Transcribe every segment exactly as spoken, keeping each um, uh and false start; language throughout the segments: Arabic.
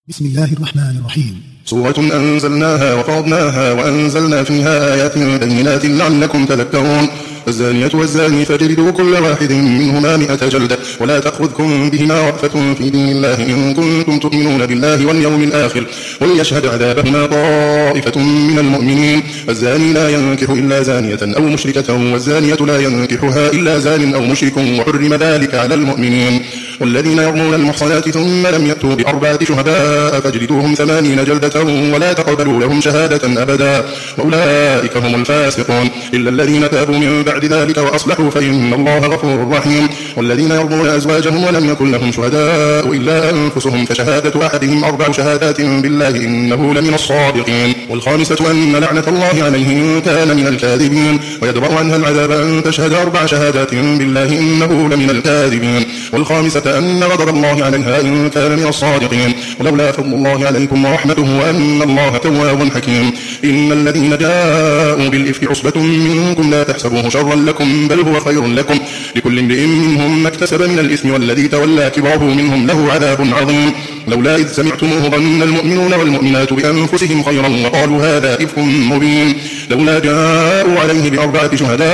بسم الله الرحمن الرحيم. سورة أنزلناها وفرضناها وأنزلنا فيها آيات بينات لعلكم تذكرون. الزانية والزاني فاجلدوا كل واحد منهما مئة جلدة ولا تأخذكم بهما رأفة في دين الله إن كنتم تؤمنون بالله واليوم الآخر وليشهد عذابهما طائفة من المؤمنين. الزاني لا ينكح إلا زانية أو مشركة والزانية لا ينكحها إلا زان أو مشرك وحرم ذلك على المؤمنين. والذين يرمون المحصنات ثم لم يأتوا بأربعة شهداء فاجلدوهم ثمانين جلدة ولا تقبلوا لهم شهادة أبدا وأولئك هم الفاسقون إلا الذين تابوا من بعد ذلك وأصلحوا فإن الله غفور رحيم. والذين يرمون أزواجهم ولم يكن لهم شهداء إلا أنفسهم فشهادة أحدهم أربع شهادات بالله إنه لمن الصادقين. والخامسة أن لعنة الله عليه إن كان من الكاذبين ويدرأ عنها العذاب أن تشهد أربع شهادات بالله إنه لمن الكاذبين. والخامسة أن غضب الله عليها إن كان من الصادقين. ولولا فضل الله عليكم ورحمته وأن الله تواب حكيم. إن الذين جاءوا بالإفك عصبة منكم لا تحسبوه شرا لكم بل هو خير لكم لكل امرئ منهم ما اكتسب من الإثم والذي تولى كبره منهم له عذاب عظيم. لولا إذ سمعتموه ظن المؤمنون والمؤمنات بأنفسهم خيرا وقالوا هذا إفك مبين. لولا جاءوا عليه بأربعة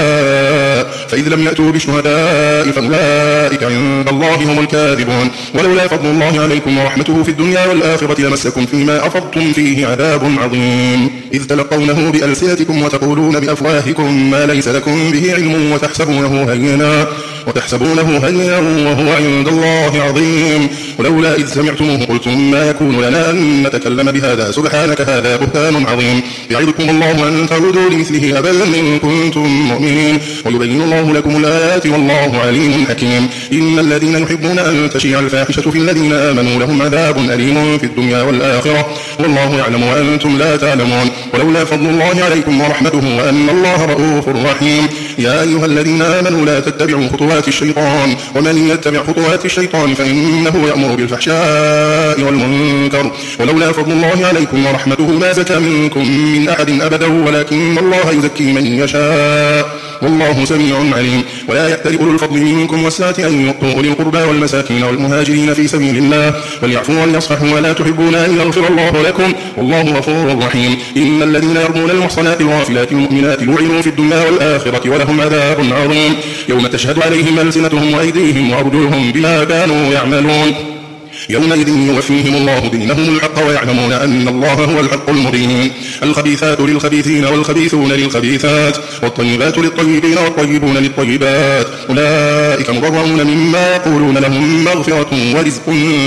شهداء فإذ لم يأتوا بالشهداء فأولئك عند الله هم الكاذبون. ولولا فضل الله عليكم ورحمته في الدنيا والآخرة لمسكم فيما أفضتم فيه عذاب عظيم. إذ تلقونه بألسنتكم وتقولون بأفواهكم ما ليس لكم به علم وتحسبونه هينا وتحسبونه هينا وهو عند الله عظيم. ولولا إذ سمعتموه قلتم ما يكون لنا أن نتكلم بهذا سبحانك هذا بهتان عظيم. يعظكم الله أن تعودوا لمثله أبدا إن كنتم مؤمنين ويبين الله لكم الآيات والله عليم حكيم. إن الذين يحبون أن تشيع الفاحشة في الذين آمنوا لهم عذاب أليم في الدنيا والآخرة والله يعلم وأنتم لا تعلمون. ولولا فضل الله عليكم ورحمته وأن الله رؤوف رحيم. يا أيها الذين آمنوا لا تتبعوا خطوات الشيطان ومن يتبع خطوات الشيطان فإنه يأمر بالفحشاء والمنكر. ولولا فضل الله عليكم ورحمته ما زكى منكم من أحد أبدا ولكن الله يزكي من يشاء والله سميع عليم. ولا يأتل أولو الفضل منكم والسعة أن يؤتوا أولي القربى والمساكين والمهاجرين في سبيل الله وليعفوا وليصفحوا ولا تحبون أن يغفر الله لكم والله غفور رحيم. إن الذين يرمون المحصنات الغافلات المؤمنات لعنوا في الدنيا والآخرة ولهم عذاب عظيم يوم تشهد عليهم ألسنتهم وأيديهم وأرجلهم بما كانوا يعملون. يومئذ يوفيهم الله دينهم الحق ويعلمون أن الله هو الحق المبين. الخبيثات للخبيثين والخبيثون للخبيثات والطيبات للطيبين والطيبون للطيبات أولئك مبرؤون مما يقولون لهم مغفرة ورزق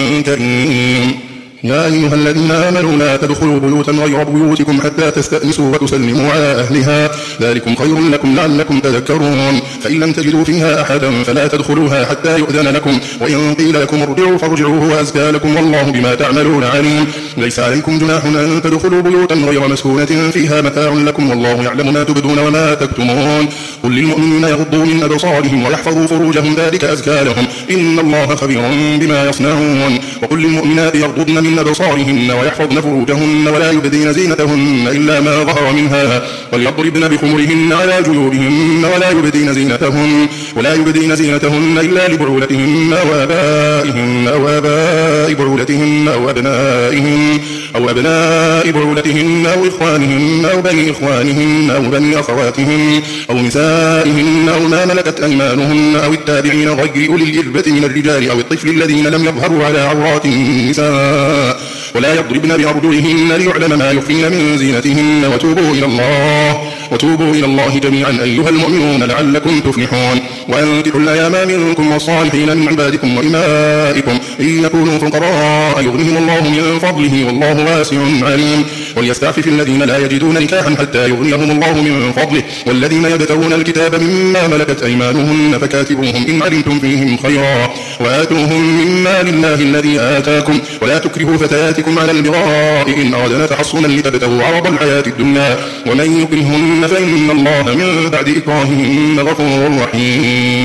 كريم. يا أيها الذين آمنوا لا تدخلوا بيوتا غير بيوتكم حتى تستأنسوا وتسلموا على أهلها ذلكم خير لكم لعلكم تذكرون. فإن لم تجدوا فيها أحدا فلا تدخلوها حتى يؤذن لكم وإن قيل لكم ارجعوا فارجعوا هو أزكى لكم والله بما تعملون عليم. ليس عليكم جناح أن تدخلوا بيوتا غير مسكونة فيها متاع لكم والله يعلم ما تبدون وما تكتمون. قل للمؤمنين يغضوا من أبصارهم ويحفظوا فروجهم ذلك أزكى لهم إن الله خبير بما يصنعون. وقل للمؤمنات يغضضن من أبصارهن ويحفظن فروجهن ولا يبدين زينتهن إلا ما ظهر منها وليضربن بخمرهن على جيوبهن ولا يبدين زينتهن ولا يبدين زينتهن إلا لبعولتهن وآبائهن أو آباء بعولتهن أو أبنائهن أو أبناء بعولتهن أو إخوانهن أو بني إخوانهن أو بني أخواتهن أو نسائهن أو ما ملكت أيمانهن أو التابعين غير أولي الإربة من الرجال أو الطفل الذين لم يظهروا على عورات النساء ولا يضربن بأرجلهن ليعلم ما يخفين من زينتهن وتوبوا إلى الله وتوبوا إلى الله جميعا أيها المؤمنون لعلكم تفلحون. وأنكحوا الأيام منكم والصالحين من عبادكم وإمائكم إن يكونوا فقراء يغنهم الله من فضله والله واسع عليم. وليستعفف الذين لا يجدون نكاحا حتى يغنيهم الله من فضله والذين يبتغون الكتاب مما ملكت أيمانهن فكاتبوهم إن علمتم فيهم خيرا وآتوهم مما لله الذي آتاكم ولا تكرهوا فتياتكم على البغاء إن أردنا تحصنا لتبتغوا عرض الحياة الدنيا ومن يكرهن فإن الله من بعد إكراههن غفور رحيم.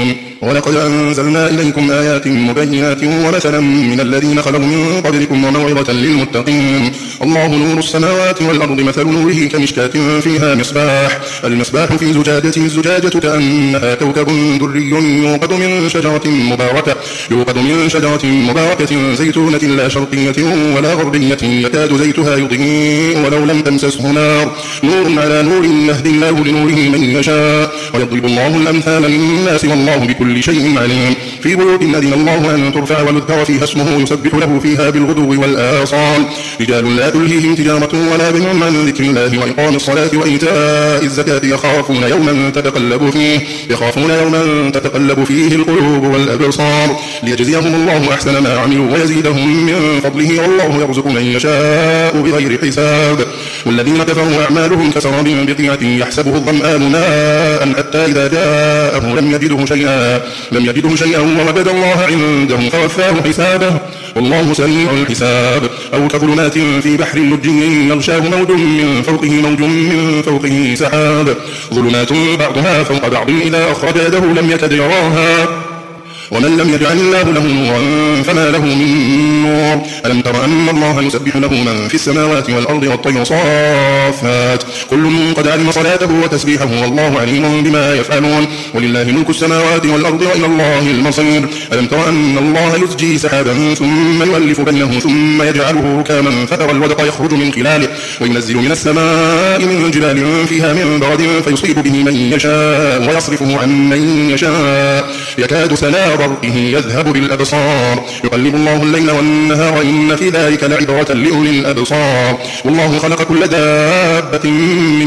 ولقد أنزلنا إليكم آيات مبينات ومثلا من الذين خلوا من قبلكم وموعظة للمتقين. الله نور السماوات والأرض، مثل نوره كمشكاة فيها مصباح، المصباح في زجاجة، الزجاجة كأنها كوكب دري يوقد من شجرة مباركة يوقد من شجرة مباركة زيتونة لا شرقية ولا غربية يكاد زيتها يضيء ولو لم تمسسه نار، نور على نور يهدي الله لنوره من يشاء ويضرب الله الأمثال للناس والله بكل شيء عليم. في بيوت أذن الله أن ترفع ويذكر فيها اسمه يسبح له فيها بالغدو والآصال، رجال لا تلهيهم تجارة ولا بيع عن ذكر الله وإقام الصلاة وإيتاء الزكاة يخافون يوما تتقلب فيه يخافون يوما تتقلب فيه القلوب والأبصار ليجزيهم الله أحسن ما عملوا ويزيدهم من فضله والله يرزق من يشاء بغير حساب. والذين كفروا أعمالهم كسراب بقيعة يحسبه الظمآن ماء حتى إذا جاءه لم يجده شيئا لم يجده شيئا ووجد الله عنده فوفاه حسابه والله سريع الحساب. أو كظلمات في بحر لجي يغشاه موج من فوقه موج من فوقه سحاب، ظلمات بعضها فوق بعض إذا أخرج يده لم يكد يراها ومن لم يجعل الله له نورا فما له من نور. ألم تر أن الله يسبح له من في السماوات والأرض والطير صافات كل قد علم صلاته وتسبيحه والله عليم بما يفعلون ولله ملك السماوات والأرض وإلى الله المصير. ألم تر أن الله يسجي سحابا ثم يؤلف بينه ثم يجعله ركاما فترى الودق يخرج من خلاله وينزل من السماء من جبال فيها من برد فيصيب به من يشاء ويصرفه عن من يشاء يكاد سنا برقه يذهب بالأبصار يقلب الله الليل والنهار إن في ذلك لعبرة لأولي الأبصار. والله خلق كل دابة من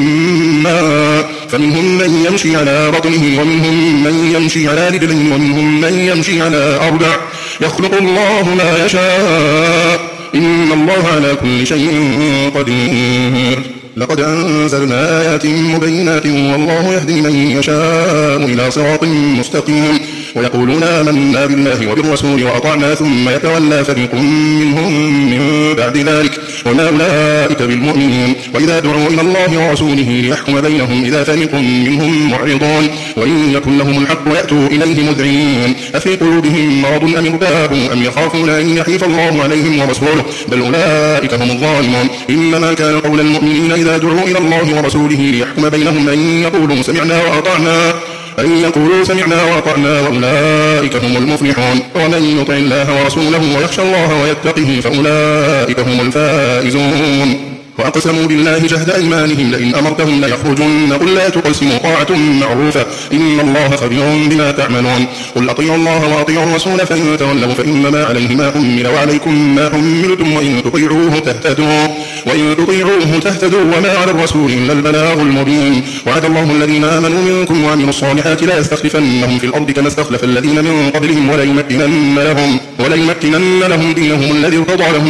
ماء فمنهم من يمشي على بطنه ومنهم من يمشي على رجلين ومنهم من يمشي على أربع يخلق الله ما يشاء إن الله على كل شيء قدير. لقد أنزلنا آيات مبينات والله يهدي من يشاء إلى صراط مستقيم. ويقولون آمنا بالله وبالرسول وأطعنا ثم يتولى فريق منهم من بعد ذلك وما أولئك بالمؤمنين. وإذا دعوا إلى الله ورسوله ليحكم بينهم إذا فريق منهم معرضون وإن يكن لهم الحق يأتوا إليه مذعنين أفي قلوبهم مرض أم ارتابوا أم يخافون أن يحيف الله عليهم ورسوله بل أولئك هم الظالمون. إنما كان قول المؤمنين إذا دعوا إلى الله ورسوله ليحكم بينهم أن يقولوا سمعنا وأطعنا أن يقولوا سمعنا وأطعنا وأولئك هم المفلحون. ومن يطع الله ورسوله ويخشى الله ويتقه فأولئك هم الفائزون. وأقسموا بالله جهد أيمانهم لئن أمرتهم ليخرجن قل لا تقسموا طاعة معروفة إن الله خبير بما تعملون. قل أطيعوا الله وأطيعوا الرسول فإن تولوا فإنما عليه ما حمل وعليكم ما حملتم وإن تطيعوه تهتدوا وإن تطيعوه تهتدوا وما على الرسول إلا البلاغ المبين. وعد الله الذين آمنوا منكم وعملوا الصالحات لا يستخلفنهم في الأرض كما استخلف الذين من قبلهم وليمكنن لهم وليمكنن لهم دينهم الذي ارتضى لهم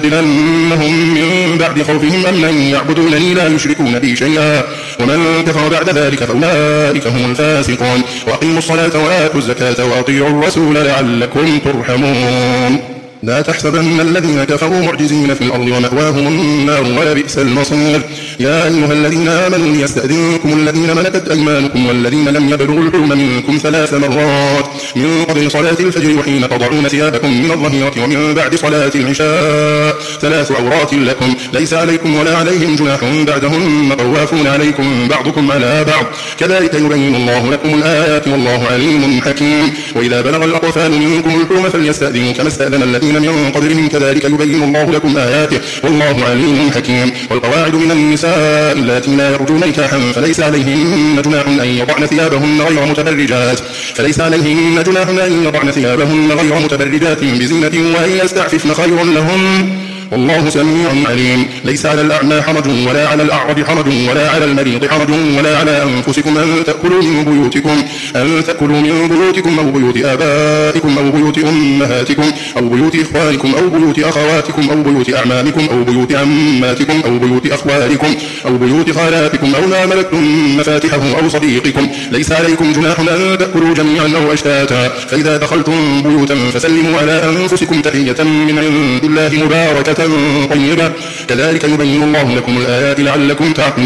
وليبدلنهم من بعد خوفهم أمنا يعبدونني لا يشركون بي شيئا ومن كفر بعد ذلك فأولئك هم الفاسقون. وأقيموا الصلاة وآتوا الزكاة وأطيعوا الرسول لعلكم ترحمون. لا تحسبن الذين كفروا معجزين في الأرض ومأواهم النار ولبئس المصير. يا أيها الذين آمنوا ليستأذنكم الذين ملكت أيمانكم والذين لم يبلغوا الحلم منكم ثلاث مرات من قبل صلاة الفجر وحين تضعون ثيابكم من الظهيرة ومن بعد صلاة العشاء ثلاث عورات لكم ليس عليكم ولا عليهم جناح بعدهن طوافون عليكم بعضكم على بعض كذلك يبين الله لكم الآيات والله عليم حكيم. وإذا بلغ الأطفال منكم الحلم فليستأذنوا كما استأذن الذين من قبلهم كذلك يبين الله لكم آياته والله عليم حكيم. والقواعد من النساء اللاتي لا يرجون نكاحا فليس عليهن جناح أن يضعن ثيابهن غير متبرجات فليس عليهن جناح أن يضعن ثيابهن غير متبرجات بزينة وأن يستعففن خير لهم والله سميع عليم. ليس على الأعمى حرج ولا على الأعرج حرج ولا على المريض حرج ولا على أنفسكم أن تأكلوا من بيوتكم أن تأكلوا من بيوتكم أو بيوت آبائكم أو بيوت أمهاتكم أو بيوت إخوانكم أو بيوت أخواتكم أو بيوت أعمامكم أو بيوت عماتكم أو بيوت أخوالكم أو بيوت خالاتكم أو ما ملكتم مفاتحه أو صديقكم ليس عليكم جناح أن تأكلوا جميعا أو أشتاتا فإذا دخلتم بيوتا فسلموا على أنفسكم تحية من عند الله مباركة طيبة كذلك يبين الله لكم الآيات لعلكم تعقلون.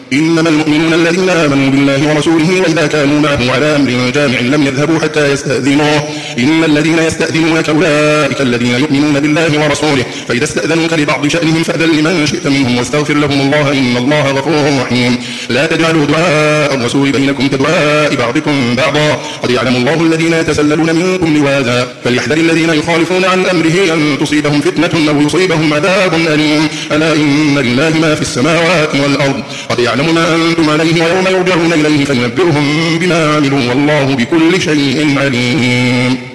إنما المؤمنون الذين آمنوا بالله ورسوله وإذا كانوا معه على أمر جامع لم يذهبوا حتى يستأذنوه إن الذين يستأذنونك أولئك الذين يؤمنون بالله ورسوله فإذا استأذنوك لبعض شأنهم فأذن لمن شئت منهم واستغفر لهم الله إن الله غفور رحيم لا تجعلوا دعاء الرسول بينكم كدعاء بعضكم بعضا قد يعلم الله الذين يتسللون منكم لواذا فليحذر الذين يخالفون عن أمره أن تصيبهم فتنة أو يصيبهم عذاب أليم ألا إن لله ما في السماوات والأرض قد يعلم ما أنتم عليه ويوم يرجعون إليه فينبئهم بما عملوا والله بكل شيء عليم.